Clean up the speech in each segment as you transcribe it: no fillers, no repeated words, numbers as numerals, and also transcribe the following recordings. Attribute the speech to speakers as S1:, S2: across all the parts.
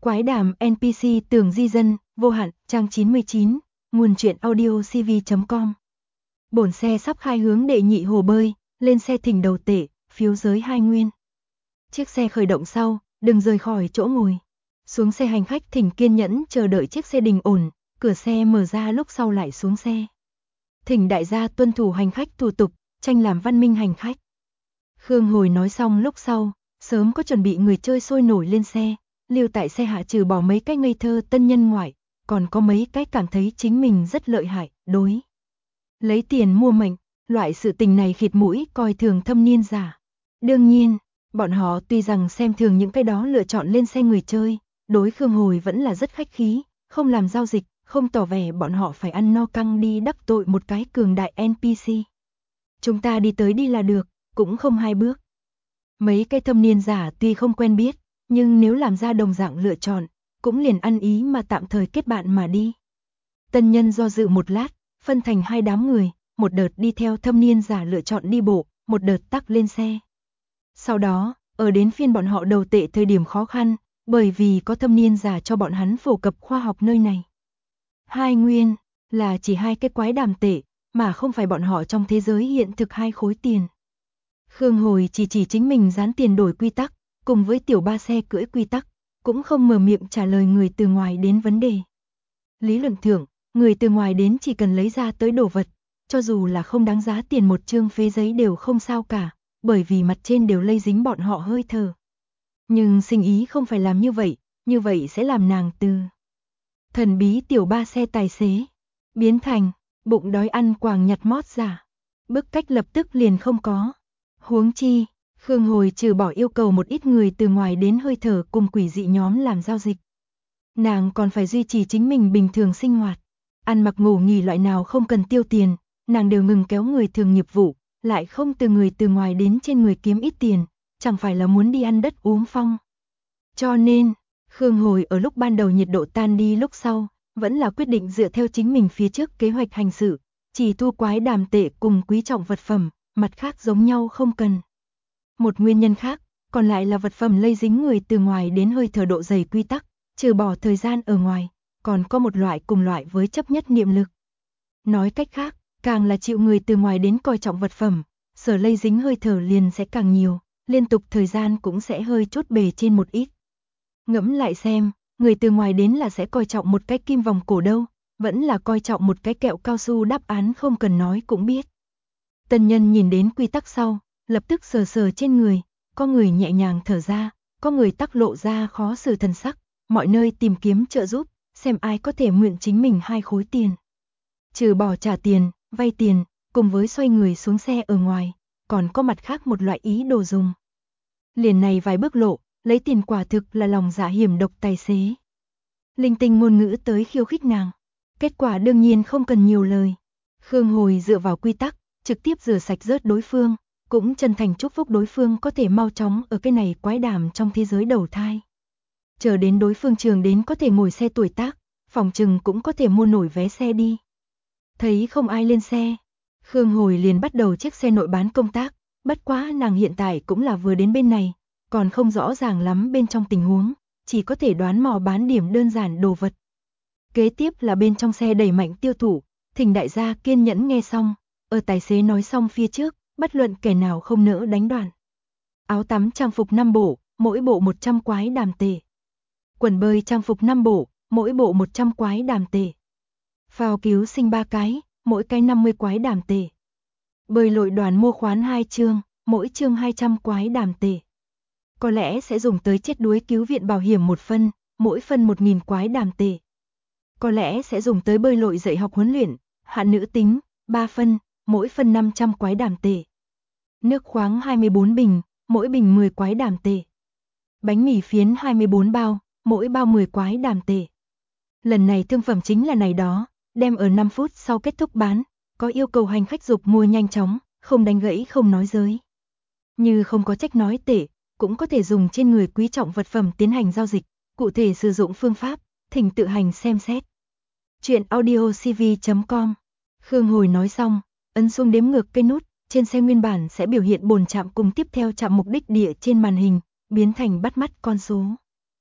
S1: Quái đàm NPC Tường Di Dân, vô hạn, trang 99, nguồn truyện audio cv.com. Bổn xe sắp khai hướng đệ nhị hồ bơi, lên xe thỉnh đầu tể, phiếu giới 2 nguyên. Chiếc xe khởi động sau, đừng rời khỏi chỗ ngồi. Xuống xe hành khách thỉnh kiên nhẫn chờ đợi chiếc xe đình ổn, cửa xe mở ra lúc sau lại xuống xe. Thỉnh đại gia tuân thủ hành khách thủ tục, tranh làm văn minh hành khách. Khương Hồi nói xong lúc sau, sớm có chuẩn bị người chơi sôi nổi lên xe, lưu tại xe hạ trừ bỏ mấy cái ngây thơ tân nhân ngoại, còn có mấy cái cảm thấy chính mình rất lợi hại, đối. Lấy tiền mua mệnh, loại sự tình này khịt mũi coi thường thâm niên giả. Đương nhiên, bọn họ tuy rằng xem thường những cái đó lựa chọn lên xe người chơi, đối Khương Hồi vẫn là rất khách khí, không làm giao dịch, không tỏ vẻ bọn họ phải ăn no căng đi đắc tội một cái cường đại NPC. Chúng ta đi tới đi là được, cũng không hai bước. Mấy cái thâm niên giả tuy không quen biết, nhưng nếu làm ra đồng dạng lựa chọn, cũng liền ăn ý mà tạm thời kết bạn mà đi. Tân nhân do dự một lát, phân thành hai đám người, một đợt đi theo thâm niên giả lựa chọn đi bộ, một đợt tắc lên xe. Sau đó, ở đến phiên bọn họ đầu tệ thời điểm khó khăn, bởi vì có thâm niên giả cho bọn hắn phổ cập khoa học nơi này. 2 nguyên, là chỉ 2 cái quái đàm tệ, mà không phải bọn họ trong thế giới hiện thực 2 khối tiền. Khương Hồi chỉ chính mình dán tiền đổi quy tắc, cùng với tiểu ba xe cưỡi quy tắc, cũng không mở miệng trả lời người từ ngoài đến vấn đề. Lý luận thưởng, người từ ngoài đến chỉ cần lấy ra tới đồ vật, cho dù là không đáng giá tiền một chương phế giấy đều không sao cả, bởi vì mặt trên đều lây dính bọn họ hơi thở. Nhưng sinh ý không phải làm như vậy sẽ làm nàng từ thần bí tiểu ba xe tài xế, biến thành bụng đói ăn quàng nhặt mót giả. Bức cách lập tức liền không có. Huống chi, Khương Hồi trừ bỏ yêu cầu một ít người từ ngoài đến hơi thở cùng quỷ dị nhóm làm giao dịch. Nàng còn phải duy trì chính mình bình thường sinh hoạt. Ăn mặc ngủ nghỉ loại nào không cần tiêu tiền, nàng đều ngừng kéo người thường nghiệp vụ, lại không từ người từ ngoài đến trên người kiếm ít tiền, chẳng phải là muốn đi ăn đất uống phong. Cho nên, Khương Hồi ở lúc ban đầu nhiệt độ tan đi lúc sau, vẫn là quyết định dựa theo chính mình phía trước kế hoạch hành sự, chỉ thu quái đàm tệ cùng quý trọng vật phẩm, mặt khác giống nhau không cần. Một nguyên nhân khác, còn lại là vật phẩm lây dính người từ ngoài đến hơi thở độ dày quy tắc, trừ bỏ thời gian ở ngoài, còn có một loại cùng loại với chấp nhất niệm lực. Nói cách khác, càng là chịu người từ ngoài đến coi trọng vật phẩm, sở lây dính hơi thở liền sẽ càng nhiều, liên tục thời gian cũng sẽ hơi chút bề trên một ít. Ngẫm lại xem, người từ ngoài đến là sẽ coi trọng một cái kim vòng cổ đâu, vẫn là coi trọng một cái kẹo cao su, đáp án không cần nói cũng biết. Tân nhân nhìn đến quy tắc sau, lập tức sờ sờ trên người, có người nhẹ nhàng thở ra, có người tắc lộ ra khó xử thần sắc, mọi nơi tìm kiếm trợ giúp, xem ai có thể mượn chính mình 2 khối tiền. Trừ bỏ trả tiền, vay tiền, cùng với xoay người xuống xe ở ngoài, còn có mặt khác một loại ý đồ dùng. Liền này vài bước lộ, lấy tiền quả thực là lòng dạ hiểm độc tài xế. Linh tinh ngôn ngữ tới khiêu khích nàng, kết quả đương nhiên không cần nhiều lời. Khương Hồi dựa vào quy tắc, trực tiếp rửa sạch rớt đối phương, cũng chân thành chúc phúc đối phương có thể mau chóng ở cái này quái đàm trong thế giới đầu thai. Chờ đến đối phương trường đến có thể ngồi xe tuổi tác, phòng trừng cũng có thể mua nổi vé xe đi. Thấy không ai lên xe, Khương Hồi liền bắt đầu chiếc xe nội bán công tác, bất quá nàng hiện tại cũng là vừa đến bên này, còn không rõ ràng lắm bên trong tình huống, chỉ có thể đoán mò bán điểm đơn giản đồ vật. Kế tiếp là bên trong xe đẩy mạnh tiêu thụ, thỉnh đại gia kiên nhẫn nghe xong, ở tài xế nói xong phía trước, bất luận kẻ nào không nỡ đánh đoạn. Áo tắm trang phục 5 bộ, mỗi bộ 100 quái đàm tệ. Quần bơi trang phục 5 bộ, mỗi bộ 100 quái đàm tệ. Phao cứu sinh 3 cái, mỗi cái 50 quái đàm tệ. Bơi lội đoàn mua khoán 2 chương, mỗi chương 200 quái đàm tệ. Có lẽ sẽ dùng tới chết đuối cứu viện bảo hiểm 1 phân, mỗi phân 1000 quái đàm tệ. Có lẽ sẽ dùng tới bơi lội dạy học huấn luyện, hạn nữ tính, 3 phân, mỗi phân 500 quái đàm tệ. Nước khoáng 24 bình, mỗi bình 10 quái đàm tệ. Bánh mì phiến 24 bao, mỗi bao 10 quái đàm tệ. Lần này thương phẩm chính là này đó, đem ở 5 phút sau kết thúc bán, có yêu cầu hành khách dục mua nhanh chóng, không đánh gãy không nói giới. Như không có trách nói tệ, cũng có thể dùng trên người quý trọng vật phẩm tiến hành giao dịch, cụ thể sử dụng phương pháp, thỉnh tự hành xem xét. Chuyện audio cv.com. Khương Hồi nói xong, ấn xuống đếm ngược cây nút, trên xe nguyên bản sẽ biểu hiện bồn trạm cùng tiếp theo trạm mục đích địa trên màn hình, biến thành bắt mắt con số.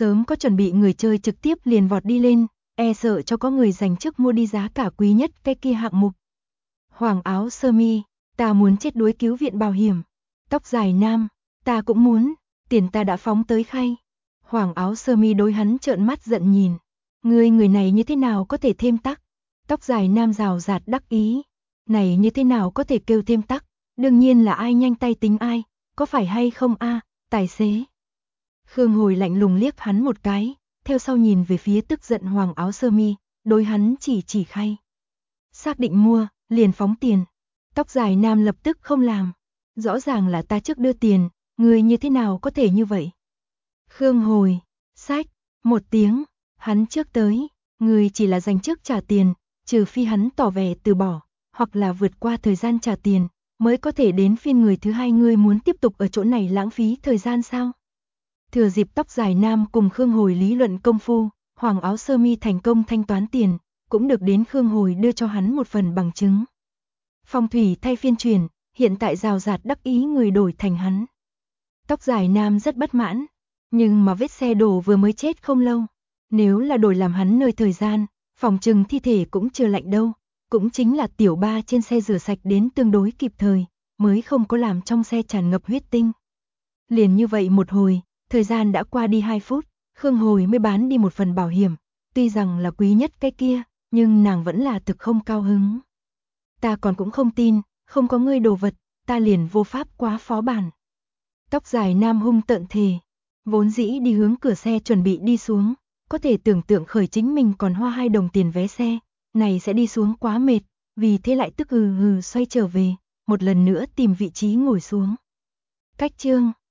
S1: Sớm có chuẩn bị người chơi trực tiếp liền vọt đi lên, e sợ cho có người giành chức mua đi giá cả quý nhất cái kia hạng mục. Hoàng áo sơ mi, ta muốn chết đuối cứu viện bảo hiểm. Tóc dài nam, ta cũng muốn, tiền ta đã phóng tới khay. Hoàng áo sơ mi đối hắn trợn mắt giận nhìn. Người này như thế nào có thể thêm tắc? Tóc dài nam rào rạt đắc ý. Này như thế nào có thể kêu thêm tắc? Đương nhiên là ai nhanh tay tính ai, có phải hay không a, tài xế. Khương Hồi lạnh lùng liếc hắn một cái, theo sau nhìn về phía tức giận hoàng áo sơ mi, đối hắn chỉ khay. Xác định mua, liền phóng tiền. Tóc dài nam lập tức không làm. Rõ ràng là ta trước đưa tiền, người như thế nào có thể như vậy? Khương Hồi, sách, một tiếng, hắn trước tới, người chỉ là dành trước trả tiền, trừ phi hắn tỏ vẻ từ bỏ, hoặc là vượt qua thời gian trả tiền, mới có thể đến phiên người thứ hai. Ngươi muốn tiếp tục ở chỗ này lãng phí thời gian sao? Thừa dịp tóc dài nam cùng Khương Hồi lý luận công phu, hoàng áo sơ mi thành công thanh toán tiền, cũng được đến Khương Hồi đưa cho hắn một phần bằng chứng. Phong thủy thay phiên chuyển, hiện tại rào rạt đắc ý người đổi thành hắn. Tóc dài nam rất bất mãn, nhưng mà vết xe đổ vừa mới chết không lâu. Nếu là đổi làm hắn nơi thời gian, phòng trừng thi thể cũng chưa lạnh đâu. Cũng chính là tiểu ba trên xe rửa sạch đến tương đối kịp thời, mới không có làm trong xe tràn ngập huyết tinh. Liền như vậy một hồi, thời gian đã qua đi 2 phút, Khương Hồi mới bán đi một phần bảo hiểm. Tuy rằng là quý nhất cái kia, nhưng nàng vẫn là thực không cao hứng. Ta còn cũng không tin, không có ngươi đồ vật, ta liền vô pháp quá phó bản. Tóc dài nam hung tợn thề, vốn dĩ đi hướng cửa xe chuẩn bị đi xuống, có thể tưởng tượng khởi chính mình còn hoa 2 đồng tiền vé xe, này sẽ đi xuống quá mệt, vì thế lại tức hừ xoay trở về, một lần nữa tìm vị trí ngồi xuống. Cách chương